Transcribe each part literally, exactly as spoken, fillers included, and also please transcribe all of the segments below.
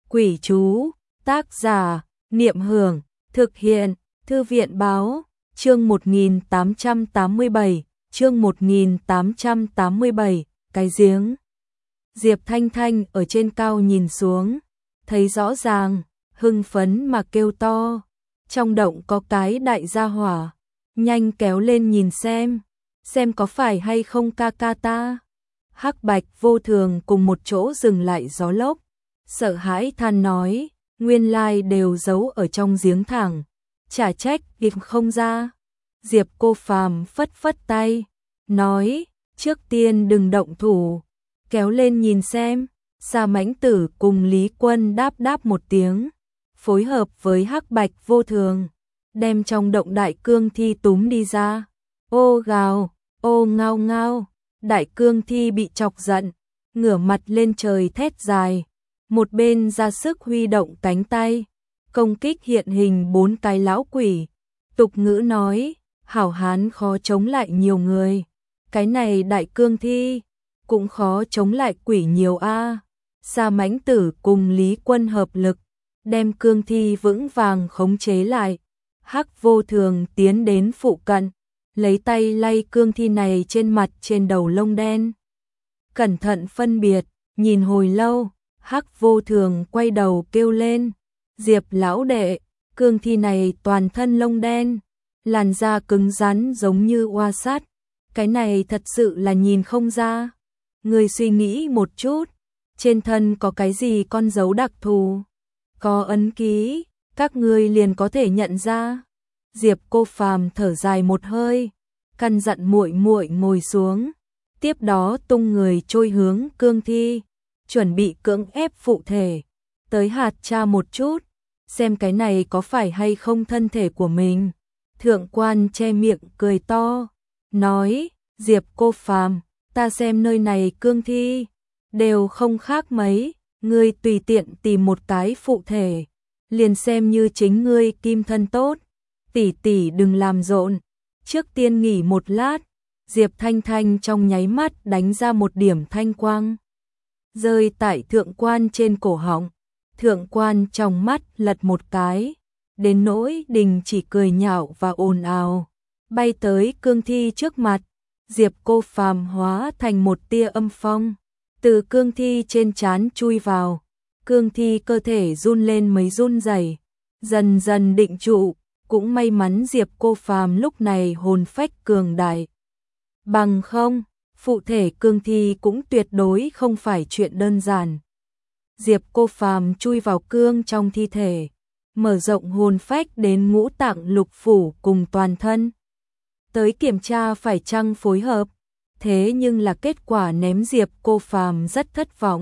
Quỷ chú, tác giả, Niệm Hưởng, thực hiện, Thư viện báo, chương một nghìn tám trăm tám mươi bảy, chương một nghìn tám trăm tám mươi bảy, cái giếng. Diệp Thanh Thanh ở trên cao nhìn xuống, thấy rõ ràng, hưng phấn mà kêu to, trong động có cái đại gia hỏa, nhanh kéo lên nhìn xem, xem có phải hay không ca ca ta. Hắc Bạch Vô Thường cùng một chỗ dừng lại gió lốc, sợ hãi than nói, nguyên lai đều giấu ở trong giếng thẳng, chả trách kịp không ra. Diệp Cô Phàm phất phất tay, nói, trước tiên đừng động thủ, kéo lên nhìn xem. Sa Mãnh Tử cùng Lý Quân đáp đáp một tiếng, phối hợp với Hắc Bạch Vô Thường, đem trong động đại cương thi túm đi ra. Ô gào, ô ngao ngao, đại cương thi bị chọc giận, ngửa mặt lên trời thét dài, một bên ra sức huy động cánh tay, công kích hiện hình bốn cái lão quỷ. Tục ngữ nói, hảo hán khó chống lại nhiều người, cái này đại cương thi cũng khó chống lại quỷ nhiều a. Sa Mãnh Tử cùng Lý Quân hợp lực, đem cương thi vững vàng khống chế lại. Hắc Vô Thường tiến đến phụ cận, lấy tay lay cương thi này trên mặt trên đầu lông đen. Cẩn thận phân biệt, nhìn hồi lâu, Hắc Vô Thường quay đầu kêu lên, Diệp lão đệ, cương thi này toàn thân lông đen, làn da cứng rắn giống như oa sắt, cái này thật sự là nhìn không ra. Người suy nghĩ một chút, trên thân có cái gì con dấu đặc thù, có ấn ký, các ngươi liền có thể nhận ra. Diệp Cô Phàm thở dài một hơi, căn dặn muội muội ngồi xuống, tiếp đó tung người trôi hướng cương thi, chuẩn bị cưỡng ép phụ thể, tới hạt tra một chút, xem cái này có phải hay không thân thể của mình. Thượng quan che miệng cười to, nói, Diệp Cô Phàm, ta xem nơi này cương thi đều không khác mấy, ngươi tùy tiện tìm một cái phụ thể, liền xem như chính ngươi kim thân tốt. Tỷ tỷ đừng làm rộn, trước tiên nghỉ một lát. Diệp Thanh Thanh trong nháy mắt đánh ra một điểm thanh quang, rơi tại thượng quan trên cổ họng. Thượng quan trong mắt lật một cái, đến nỗi đình chỉ cười nhạo và ồn ào, bay tới cương thi trước mặt. Diệp Cô Phàm hóa thành một tia âm phong, từ cương thi trên trán chui vào, cương thi cơ thể run lên mấy run rẩy, dần dần định trụ. Cũng may mắn Diệp Cô Phàm lúc này hồn phách cường đại, bằng không, phụ thể cương thi cũng tuyệt đối không phải chuyện đơn giản. Diệp Cô Phàm chui vào cương trong thi thể, mở rộng hồn phách đến ngũ tạng lục phủ cùng toàn thân, tới kiểm tra phải chăng phối hợp, thế nhưng là kết quả ném Diệp Cô Phàm rất thất vọng.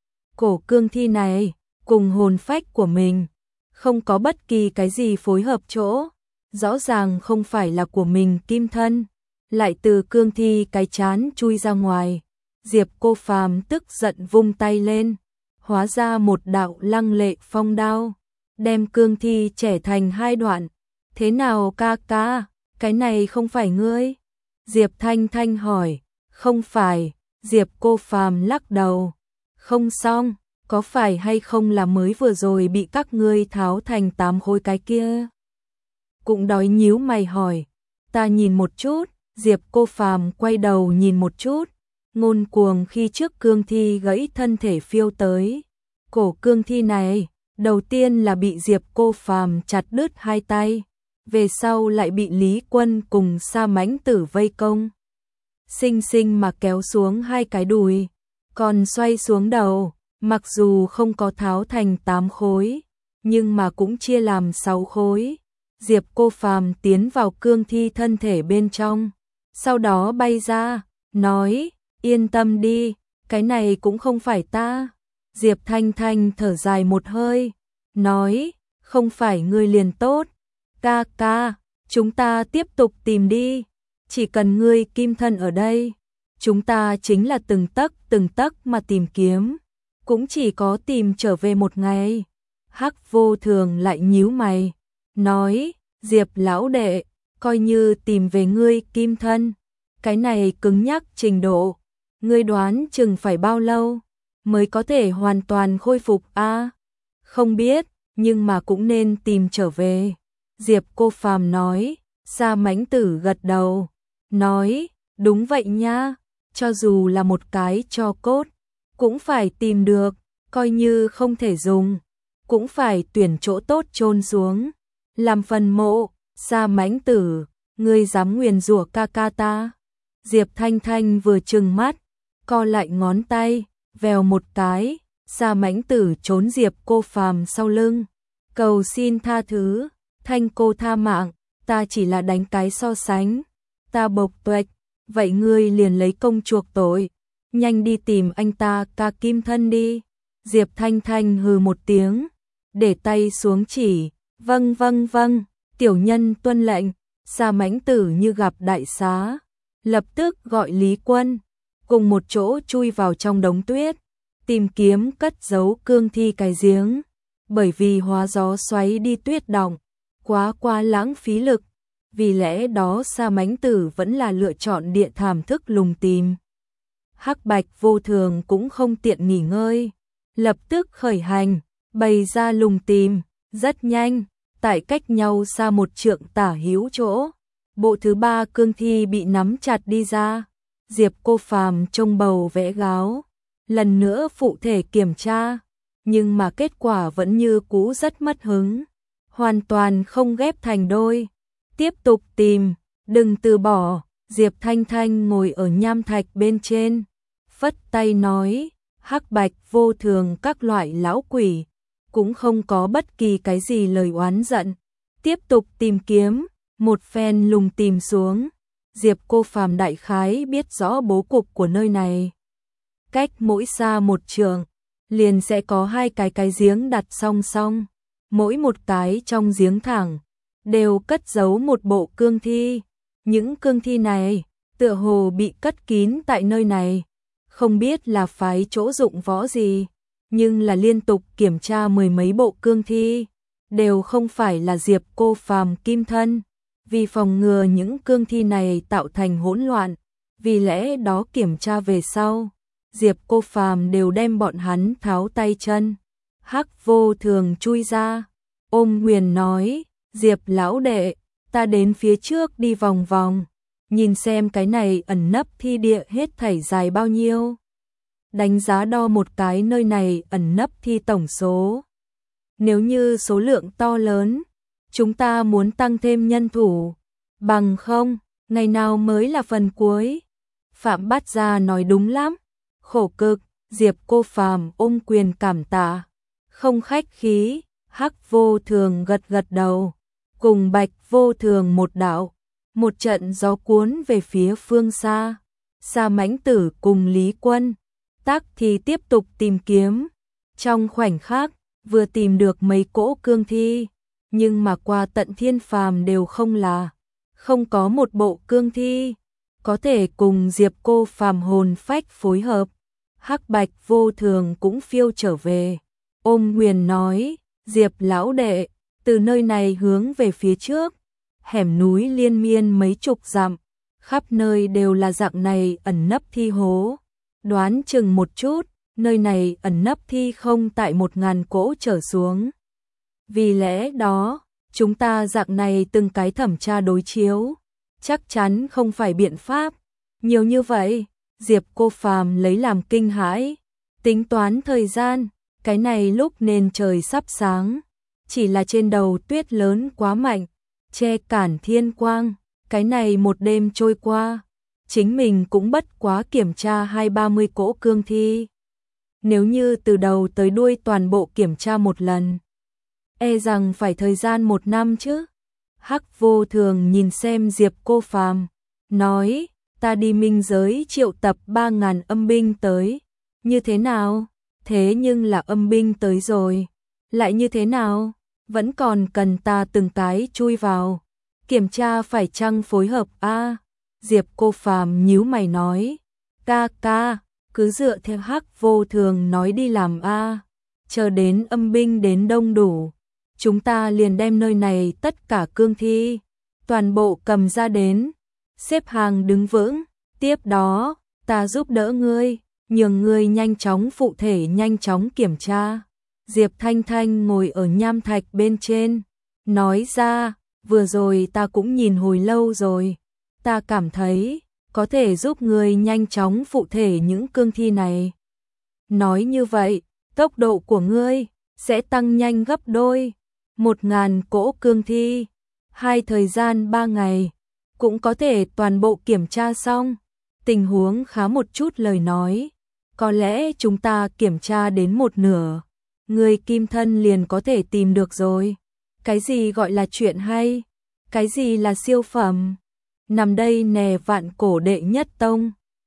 Cổ cương thi này cùng hồn phách của mình không có bất kỳ cái gì phối hợp chỗ, rõ ràng không phải là của mình kim thân, lại từ cương thi cái chán chui ra ngoài. Diệp Cô Phàm tức giận vung tay lên, hóa ra một đạo lăng lệ phong đao, đem cương thi chẻ thành hai đoạn. Thế nào ca ca, cái này không phải ngươi? Diệp Thanh Thanh hỏi. Không phải. Diệp Cô Phàm lắc đầu. Không xong, có phải hay không là mới vừa rồi bị các ngươi tháo thành tám khối cái kia? Cũng đói nhíu mày hỏi. Ta nhìn một chút. Diệp Cô Phàm quay đầu nhìn một chút, ngôn cuồng khi trước cương thi gãy thân thể phiêu tới. Cổ cương thi này, đầu tiên là bị Diệp Cô Phàm chặt đứt hai tay, về sau lại bị Lý Quân cùng Sa Mãnh Tử vây công, xinh xinh mà kéo xuống hai cái đùi, còn xoay xuống đầu, mặc dù không có tháo thành tám khối, nhưng mà cũng chia làm sáu khối. Diệp Cô Phàm tiến vào cương thi thân thể bên trong, sau đó bay ra, nói, yên tâm đi, cái này cũng không phải ta. Diệp Thanh Thanh thở dài một hơi, nói, không phải ngươi liền tốt. Ca ca, chúng ta tiếp tục tìm đi, chỉ cần ngươi kim thân ở đây, chúng ta chính là từng tấc từng tấc mà tìm kiếm, cũng chỉ có tìm trở về một ngày. Hắc Vô Thường lại nhíu mày, nói, Diệp lão đệ, coi như tìm về ngươi kim thân, cái này cứng nhắc trình độ, ngươi đoán chừng phải bao lâu mới có thể hoàn toàn khôi phục a? Không biết, nhưng mà cũng nên tìm trở về. Diệp Cô Phàm nói. Sa Mãnh Tử gật đầu, nói, đúng vậy nha, cho dù là một cái tro cốt, cũng phải tìm được, coi như không thể dùng, cũng phải tuyển chỗ tốt chôn xuống, làm phần mộ. Sa Mãnh Tử, ngươi dám nguyền rủa ca ca ta? Diệp Thanh Thanh vừa trừng mắt, co lại ngón tay, vèo một cái, Sa Mãnh Tử trốn Diệp Cô Phàm sau lưng, cầu xin tha thứ, Thanh cô tha mạng, ta chỉ là đánh cái so sánh, ta bộc tuệch, vậy ngươi liền lấy công chuộc tội, nhanh đi tìm anh ta ca kim thân đi. Diệp Thanh Thanh hừ một tiếng, để tay xuống chỉ, vâng vâng vâng, tiểu nhân tuân lệnh. Sa Mãnh Tử như gặp đại xá, lập tức gọi Lý Quân, cùng một chỗ chui vào trong đống tuyết, tìm kiếm cất giấu cương thi cái giếng, bởi vì hóa gió xoáy đi tuyết động, quá quá lãng phí lực, vì lẽ đó Sa Mãnh Tử vẫn là lựa chọn địa thảm thức lùng tìm. Hắc Bạch Vô Thường cũng không tiện nghỉ ngơi, lập tức khởi hành, bày ra lùng tìm, rất nhanh, tại cách nhau xa một trượng tả hữu chỗ, bộ thứ ba cương thi bị nắm chặt đi ra. Diệp Cô Phàm trông bầu vẽ gáo, lần nữa phụ thể kiểm tra, nhưng mà kết quả vẫn như cũ rất mất hứng, hoàn toàn không ghép thành đôi. Tiếp tục tìm, đừng từ bỏ. Diệp Thanh Thanh ngồi ở nham thạch bên trên, phất tay nói, Hắc Bạch Vô Thường các loại lão quỷ, cũng không có bất kỳ cái gì lời oán giận. Tiếp tục tìm kiếm, một phen lùng tìm xuống, Diệp Cô Phàm đại khái biết rõ bố cục của nơi này. Cách mỗi xa một trường, liền sẽ có hai cái cái giếng đặt song song, mỗi một cái trong giếng thẳng đều cất giấu một bộ cương thi. Những cương thi này tựa hồ bị cất kín tại nơi này, không biết là phái chỗ dụng võ gì, nhưng là liên tục kiểm tra mười mấy bộ cương thi, đều không phải là Diệp Cô Phàm kim thân. Vì phòng ngừa những cương thi này tạo thành hỗn loạn, vì lẽ đó kiểm tra về sau, Diệp Cô Phàm đều đem bọn hắn tháo tay chân. Hắc Vô Thường chui ra, ôm Huyền nói, Diệp lão đệ, ta đến phía trước đi vòng vòng, nhìn xem cái này ẩn nấp thi địa hết thảy dài bao nhiêu. Đánh giá đo một cái nơi này ẩn nấp thi tổng số. Nếu như số lượng to lớn, chúng ta muốn tăng thêm nhân thủ, bằng không, ngày nào mới là phần cuối. Phạm Bát Gia nói đúng lắm, khổ cực. Diệp Cô Phàm ôm quyền cảm tạ, không khách khí. Hắc Vô Thường gật gật đầu, cùng Bạch Vô Thường một đạo, một trận gió cuốn về phía phương xa. Sa Mãnh Tử cùng Lý Quân Tắc thì tiếp tục tìm kiếm, trong khoảnh khắc vừa tìm được mấy cỗ cương thi, nhưng mà qua tận thiên phàm đều không là, không có một bộ cương thi có thể cùng Diệp Cô Phàm hồn phách phối hợp. Hắc Bạch Vô Thường cũng phiêu trở về, ôm Huyền nói, Diệp lão đệ, từ nơi này hướng về phía trước, hẻm núi liên miên mấy chục dặm, khắp nơi đều là dạng này ẩn nấp thi hố, đoán chừng một chút, nơi này ẩn nấp thi không tại một ngàn cỗ trở xuống. Vì lẽ đó, chúng ta dạng này từng cái thẩm tra đối chiếu, chắc chắn không phải biện pháp. Nhiều như vậy, Diệp Cô Phàm lấy làm kinh hãi, tính toán thời gian, cái này lúc nên trời sắp sáng, chỉ là trên đầu tuyết lớn quá mạnh, che cản thiên quang, cái này một đêm trôi qua, chính mình cũng bất quá kiểm tra hai ba mươi cỗ cương thi. Nếu như từ đầu tới đuôi toàn bộ kiểm tra một lần, e rằng phải thời gian một năm chứ. Hắc Vô Thường nhìn xem Diệp Cô Phàm, nói, ta đi minh giới triệu tập ba ngàn âm binh tới, như thế nào? Thế nhưng là âm binh tới rồi, lại như thế nào? Vẫn còn cần ta từng cái chui vào, kiểm tra phải chăng phối hợp a? À, Diệp Cô Phàm nhíu mày nói, ca ca, cứ dựa theo Hắc Vô Thường nói đi làm a, à, chờ đến âm binh đến đông đủ, chúng ta liền đem nơi này tất cả cương thi, toàn bộ cầm ra đến, xếp hàng đứng vững, tiếp đó, ta giúp đỡ ngươi, nhường ngươi nhanh chóng phụ thể nhanh chóng kiểm tra. Diệp Thanh Thanh ngồi ở nham thạch bên trên, nói ra, vừa rồi ta cũng nhìn hồi lâu rồi, ta cảm thấy có thể giúp người nhanh chóng phụ thể những cương thi này. Nói như vậy, tốc độ của ngươi sẽ tăng nhanh gấp đôi, một ngàn cỗ cương thi, hai thời gian ba ngày, cũng có thể toàn bộ kiểm tra xong. Tình huống khá một chút lời nói, có lẽ chúng ta kiểm tra đến một nửa, người kim thân liền có thể tìm được rồi. Cái gì gọi là chuyện hay? Cái gì là siêu phẩm? Nằm đây nè vạn cổ đệ nhất tông,